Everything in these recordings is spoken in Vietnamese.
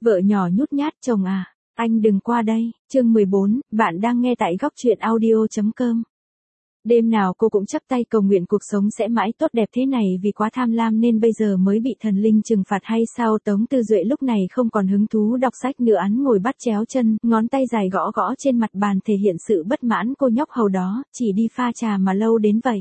Vợ nhỏ nhút nhát, chồng à, anh đừng qua đây. Chương 14, bạn đang nghe tại góc truyện audio.com. Đêm nào cô cũng chắp tay cầu nguyện cuộc sống sẽ mãi tốt đẹp thế này, vì quá tham lam nên bây giờ mới bị thần linh trừng phạt hay sao? Tống Tư Duệ lúc này không còn hứng thú đọc sách nữa, án ngồi bắt chéo chân, ngón tay dài gõ gõ trên mặt bàn thể hiện sự bất mãn. Cô nhóc hầu đó, chỉ đi pha trà mà lâu đến vậy.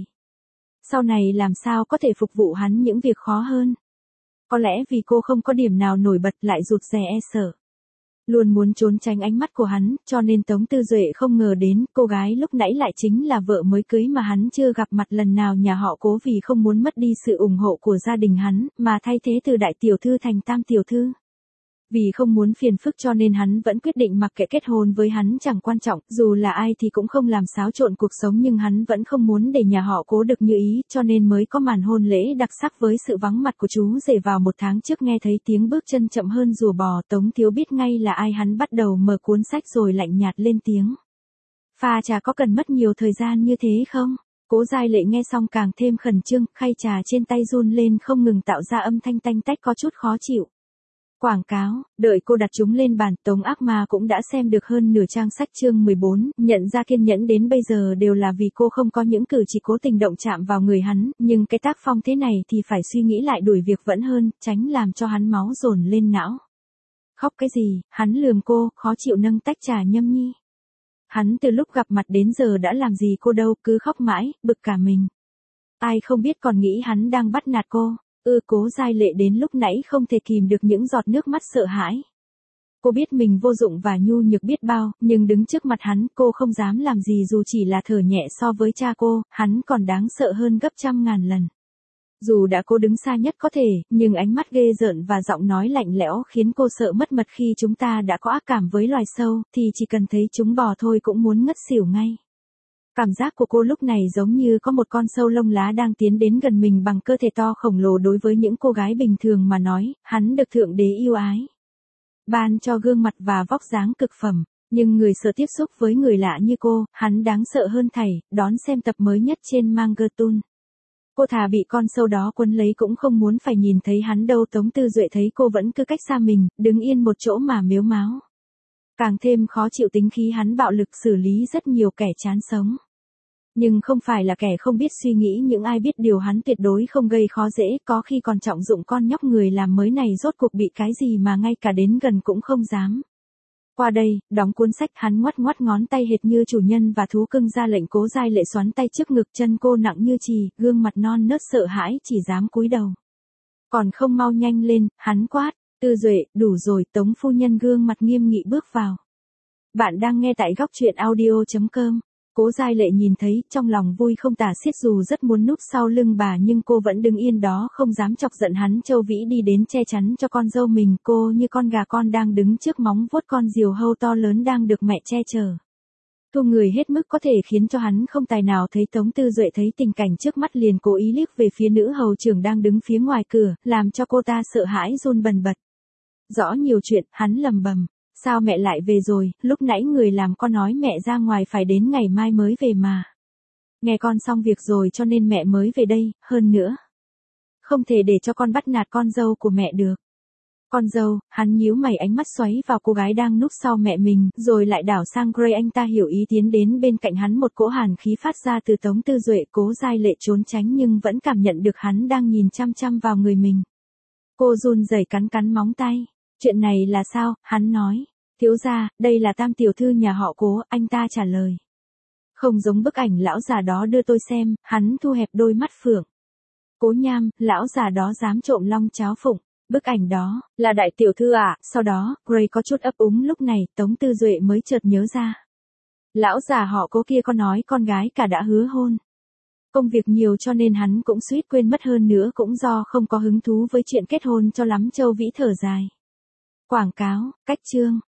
Sau này làm sao có thể phục vụ hắn những việc khó hơn? Có lẽ vì cô không có điểm nào nổi bật, lại rụt rè e sợ, luôn muốn trốn tránh ánh mắt của hắn, cho nên Tống Tư Duệ không ngờ đến, cô gái lúc nãy lại chính là vợ mới cưới mà hắn chưa gặp mặt lần nào nhà họ Cố, vì không muốn mất đi sự ủng hộ của gia đình hắn, mà thay thế từ đại tiểu thư thành tam tiểu thư. Vì không muốn phiền phức cho nên hắn vẫn quyết định mặc kệ, kết hôn với hắn chẳng quan trọng, dù là ai thì cũng không làm xáo trộn cuộc sống, nhưng hắn vẫn không muốn để nhà họ Cố được như ý, cho nên mới có màn hôn lễ đặc sắc với sự vắng mặt của chú rể. Vào một tháng trước nghe thấy tiếng bước chân chậm hơn rùa bò, Tống Thiếu biết ngay là ai. Hắn bắt đầu mở cuốn sách rồi lạnh nhạt lên tiếng. Pha trà có cần mất nhiều thời gian như thế không? Cố Giai Lệ nghe xong càng thêm khẩn trương, khay trà trên tay run lên không ngừng tạo ra âm thanh tanh tách có chút khó chịu. Quảng cáo, đợi cô đặt chúng lên bàn, Tống Ác Ma cũng đã xem được hơn nửa trang sách. Chương 14, nhận ra kiên nhẫn đến bây giờ đều là vì cô không có những cử chỉ cố tình động chạm vào người hắn, nhưng cái tác phong thế này thì phải suy nghĩ lại đuổi việc vẫn hơn, tránh làm cho hắn máu dồn lên não. Khóc cái gì? Hắn lườm cô, khó chịu nâng tách trà nhâm nhi. Hắn từ lúc gặp mặt đến giờ đã làm gì cô đâu, cứ khóc mãi, bực cả mình. Ai không biết còn nghĩ hắn đang bắt nạt cô. Cố Giai Lệ đến lúc nãy không thể kìm được những giọt nước mắt sợ hãi. Cô biết mình vô dụng và nhu nhược biết bao, nhưng đứng trước mặt hắn cô không dám làm gì, dù chỉ là thở nhẹ. So với cha cô, hắn còn đáng sợ hơn gấp trăm ngàn lần. Dù đã cố đứng xa nhất có thể, nhưng ánh mắt ghê rợn và giọng nói lạnh lẽo khiến cô sợ mất mật. Khi chúng ta đã có ác cảm với loài sâu, thì chỉ cần thấy chúng bò thôi cũng muốn ngất xỉu ngay. Cảm giác của cô lúc này giống như có một con sâu lông lá đang tiến đến gần mình bằng cơ thể to khổng lồ. Đối với những cô gái bình thường mà nói, hắn được Thượng Đế yêu ái, ban cho gương mặt và vóc dáng cực phẩm, nhưng người sợ tiếp xúc với người lạ như cô, hắn đáng sợ hơn thảy. Đón xem tập mới nhất trên Manga Toon. Cô thà bị con sâu đó quấn lấy cũng không muốn phải nhìn thấy hắn đâu. Tống Tư Duệ thấy cô vẫn cứ cách xa mình, đứng yên một chỗ mà mếu máo. Càng thêm khó chịu, tính khí hắn bạo lực, xử lý rất nhiều kẻ chán sống. Nhưng không phải là kẻ không biết suy nghĩ, những ai biết điều hắn tuyệt đối không gây khó dễ, có khi còn trọng dụng con nhóc người làm mới này. Rốt cuộc bị cái gì mà ngay cả đến gần cũng không dám. Qua đây, đóng cuốn sách, hắn ngoắt ngoắt ngón tay hệt như chủ nhân và thú cưng ra lệnh. Cố Giai Lệ xoắn tay trước ngực, chân cô nặng như chì, gương mặt non nớt sợ hãi, chỉ dám cúi đầu. Còn không mau nhanh lên, hắn quát. Tư Duệ, đủ rồi. Tống phu nhân gương mặt nghiêm nghị bước vào. Bạn đang nghe tại góc truyện audio.com. Cố Giai Lệ nhìn thấy, trong lòng vui không tả xiết, dù rất muốn núp sau lưng bà nhưng cô vẫn đứng yên đó không dám chọc giận hắn. Châu Vĩ đi đến che chắn cho con dâu mình, cô như con gà con đang đứng trước móng vuốt con diều hâu to lớn đang được mẹ che chở. Thu người hết mức có thể khiến cho hắn không tài nào thấy. Tống Tư Duệ thấy tình cảnh trước mắt liền cố ý liếc về phía nữ hầu trưởng đang đứng phía ngoài cửa, làm cho cô ta sợ hãi run bần bật. Rõ nhiều chuyện, hắn lầm bầm. Sao mẹ lại về rồi? Lúc nãy người làm con nói mẹ ra ngoài phải đến ngày mai mới về mà. Nghe con xong việc rồi cho nên mẹ mới về đây, hơn nữa. Không thể để cho con bắt nạt con dâu của mẹ được. Con dâu, hắn nhíu mày, ánh mắt xoáy vào cô gái đang núp sau mẹ mình, rồi lại đảo sang Gray. Anh ta hiểu ý tiến đến bên cạnh hắn, một cỗ hàn khí phát ra từ Tống Tư Duệ. Cố Giai Lệ trốn tránh nhưng vẫn cảm nhận được hắn đang nhìn chăm chăm vào người mình. Cô run rẩy cắn cắn móng tay. Chuyện này là sao? Hắn nói. Thiếu gia, đây là tam tiểu thư nhà họ Cố, anh ta trả lời. Không giống bức ảnh lão già đó đưa tôi xem. Hắn thu hẹp đôi mắt phượng. Cố nham, lão già đó dám trộm long cháo phụng. Bức ảnh đó, là đại tiểu thư à? Sau đó, Gray có chút ấp úng. Lúc này, Tống Tư Duệ mới chợt nhớ ra. Lão già họ Cố kia có nói con gái cả đã hứa hôn. Công việc nhiều cho nên hắn cũng suýt quên mất, hơn nữa cũng do không có hứng thú với chuyện kết hôn cho lắm. Châu Vĩ thở dài. Quảng cáo, cách chương.